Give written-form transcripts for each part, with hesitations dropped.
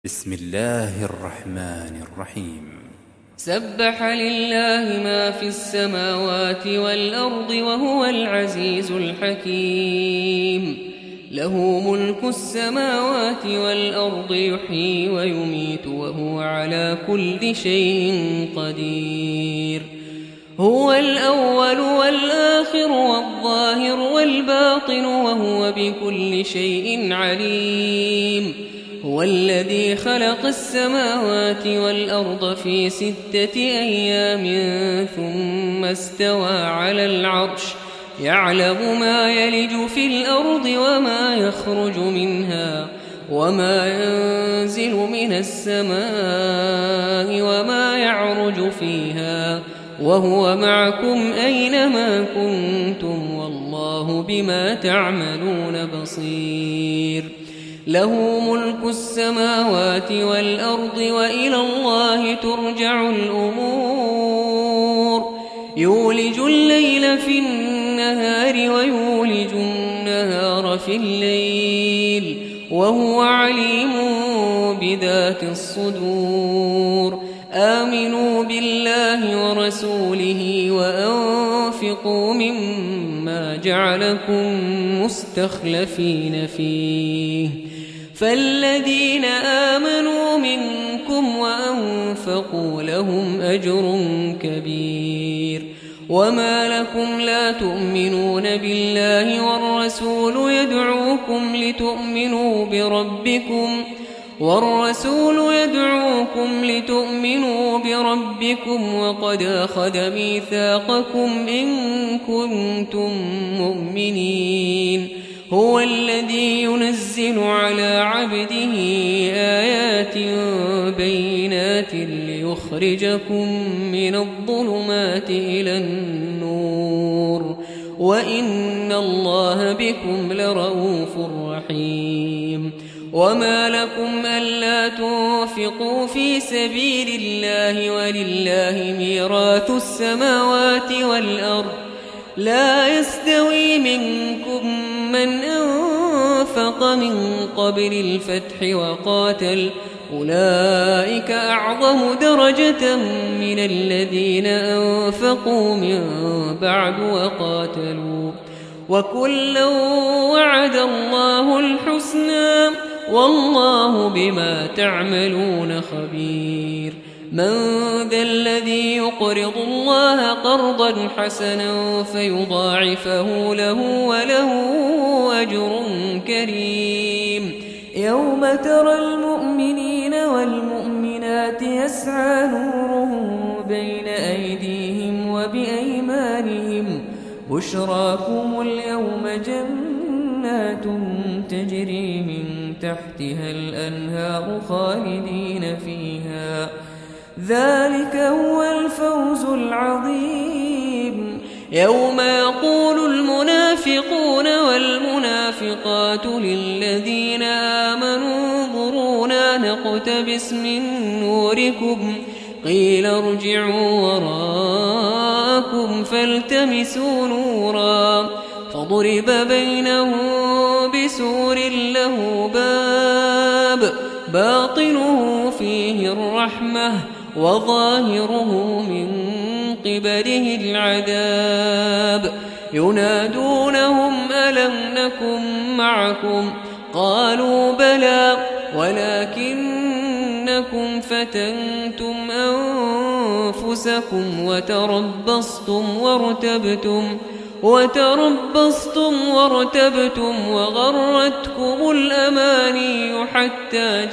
بسم الله الرحمن الرحيم. سبح لله ما في السماوات والأرض وهو العزيز الحكيم. له ملك السماوات والأرض يحيي ويميت وهو على كل شيء قدير. هو الأول والآخر والظاهر والباطن وهو بكل شيء عليم. هو الذي خلق السماوات والأرض في 6 أيام ثم استوى على العرش يعلم ما يلج في الأرض وما يخرج منها وما ينزل من السماء وما يعرج فيها وهو معكم أينما كنتم والله بما تعملون بصير. له ملك السماوات والأرض وإلى الله ترجع الأمور. يولج الليل في النهار ويولج النهار في الليل وهو عليم بذات الصدور. آمنوا بالله ورسوله وأنفقوا مما جعلكم مستخلفين فيه فالذين آمنوا منكم وأنفقوا لهم أجر كبير. وما لكم لا تؤمنون بالله والرسول يدعوكم لتؤمنوا بربكم وقد أخذ ميثاقكم إن كنتم مؤمنين. هو الذي ينزل على عبده آيات بينات ليخرجكم من الظلمات إلى النور وإن الله بكم لرءوف رحيم. وما لكم ألا تنفقوا في سبيل الله ولله ميراث السماوات والأرض لا يستوي منكم من أنفق من قبل الفتح وقاتل أولئك أعظم درجة من الذين أنفقوا من بعد وقاتلوا وكلا وعد الله الحسنى والله بما تعملون خبير. من ذا الذي يقرض الله قرضا حسنا فيضاعفه له وله أجر كريم. يوم ترى المؤمنين والمؤمنات يسعى نورهم بين أيديهم وبأيمانهم بشراكم اليوم جنات تجري من تحتها الأنهار خالدين فيها ذلك هو الفوز العظيم. يوم يقول المنافقون والمنافقات للذين آمنوا انظرونا نقتبس من نوركم قيل ارجعوا وراءكم فالتمسوا نورا فضرب بينهم بسور له باب باطنه فيه الرحمة وظاهره من قبله العذاب. ينادونهم ألم نكن معكم قالوا بلى ولكنكم فتنتم أنفسكم وتربصتم وارتبتم وغرتكم الأماني حتى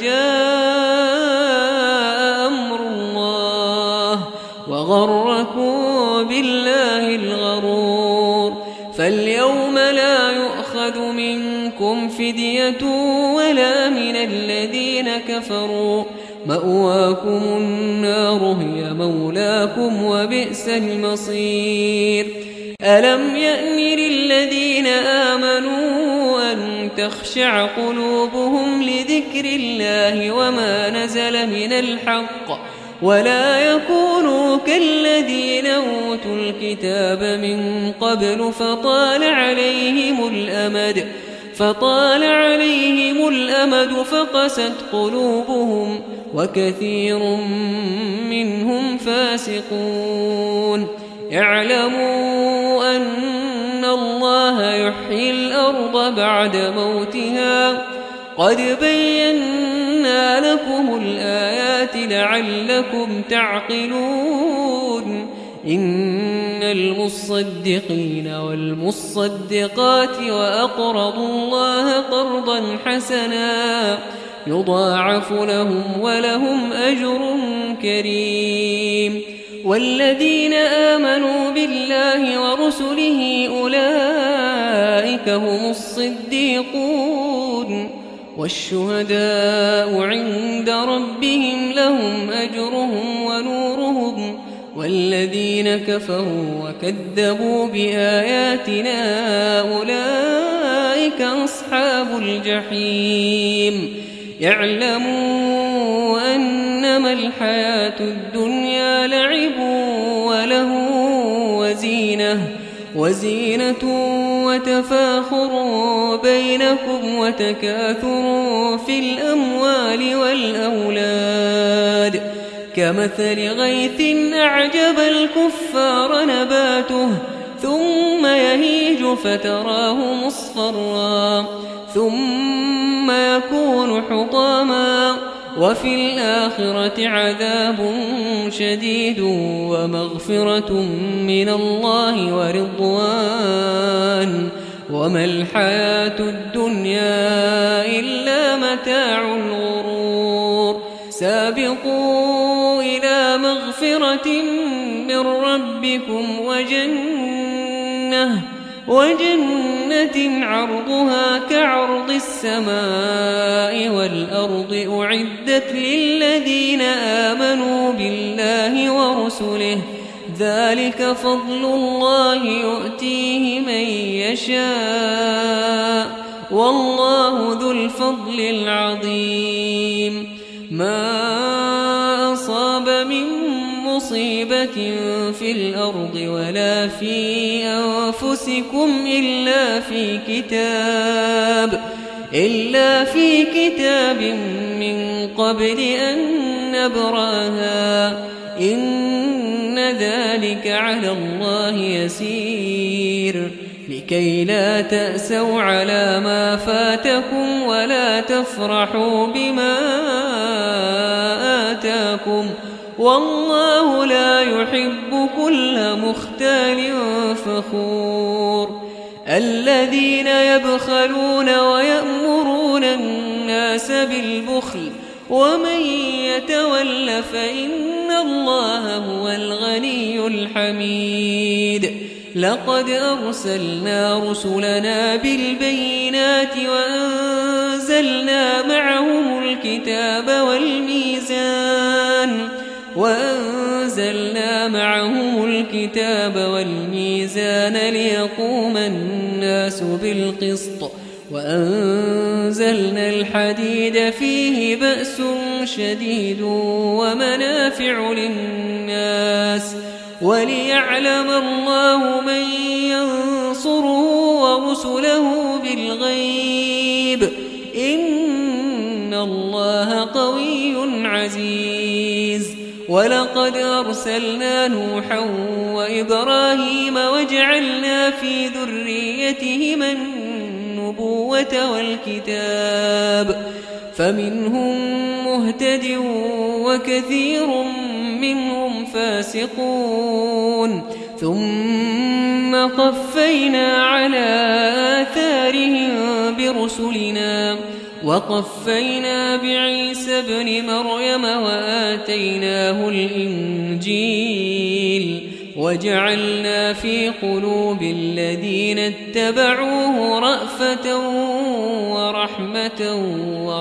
جاء أمر الله وغركم بالله الغرور. فاليوم لا يؤخذ منكم فدية ولا من الذين كفروا مأواكم النار هي مولاكم وبئس المصير. ألم يأن للذين آمنوا أن تخشع قلوبهم لذكر الله وما نزل من الحق ولا يكونوا كالذين أوتوا الكتاب من قبل فطال عليهم الأمد فطال عليهم الأمد فقست قلوبهم وكثير منهم فاسقون اعلموا أن الله يحيي الأرض بعد موتها قد بينا لكم الآيات لعلكم تعقلون إن المصدقين والمصدقات وأقرضوا الله قرضا حسنا يضاعف لهم ولهم أجر كريم والذين آمنوا بالله ورسله أولئك هم الصديقون والشهداء عند ربهم لهم أجرهم ونورهم والذين كفروا وكذبوا بآياتنا أولئك أصحاب الجحيم يعلموا أنما الحياة الدنيا لعب وله وزينة وتفاخر بينكم وتكاثر في الأموال والأولاد كمثل غيث أعجب الكفار نباته ثم يهيج فتراه مصفرا ثم يكون حطاما وفي الآخرة عذاب شديد ومغفرة من الله ورضوان وما الحياة الدنيا إلا متاع الغرور سابقوا إلى مغفرة من ربكم وجنة عرضها كعرض السماء والأرض أعدت للذين آمنوا بالله ورسله ذلك فضل الله يؤتيه من يشاء والله ذو الفضل العظيم ما أصاب من مصيبة في الأرض ولا في أنفسكم إلا في كتاب من قبل أن نبرأها إن ذلك على الله يسير لكي لا تأسوا على ما فاتكم ولا تفرحوا بما آتاكم والله لا يحب كل مختال فخور الذين يبخلون ويأمرون الناس بالبخل ومن يتول فإن الله هو الغني الحميد لقد أرسلنا رسلنا بالبينات وأنزلنا معهم الكتاب والميزان ليقوم الناس بالقسط وأنزلنا الحديد فيه بأس شديد ومنافع للناس وليعلم الله من ينصره ورسله بالغيب إن الله قوي عزيز ولقد أرسلنا نوحا وإبراهيم وجعلنا في ذريتهما النبوة والكتاب فمنهم مهتد وكثير منهم فاسقون ثم قفينا على آثارهم برسلنا وقفينا بعيسى ابن مريم وآتيناه الإنجيل وجعلنا في قلوب الذين اتبعوه رأفة ورحمة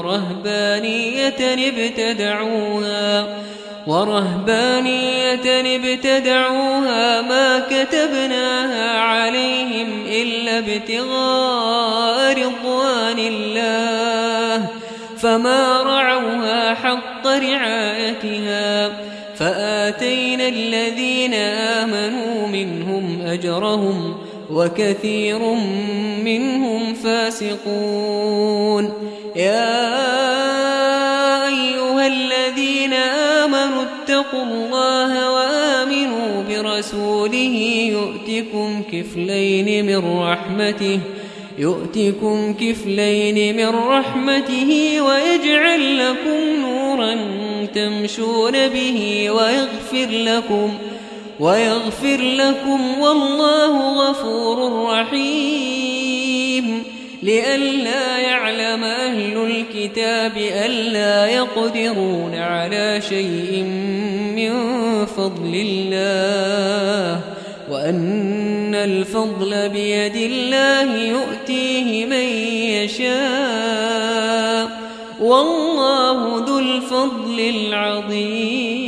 ورهبانية ابتدعوها ما كتبناها عليهم إلا ابتغاء رضوان الله فما رعوها حق رعايتها فآتينا الذين آمنوا منهم أجرهم وكثير منهم فاسقون. يا أيها الذين آمنوا اتقوا الله وآمنوا برسوله يؤتكم كفلين من رحمته ويجعل لكم نورا تمشون به ويغفر لكم والله غفور رحيم. لئلا يعلم أهل الكتاب ألا يقدرون على شيء من فضل الله وأن الفضل بيد الله يؤتيه من يشاء والله ذو الفضل العظيم.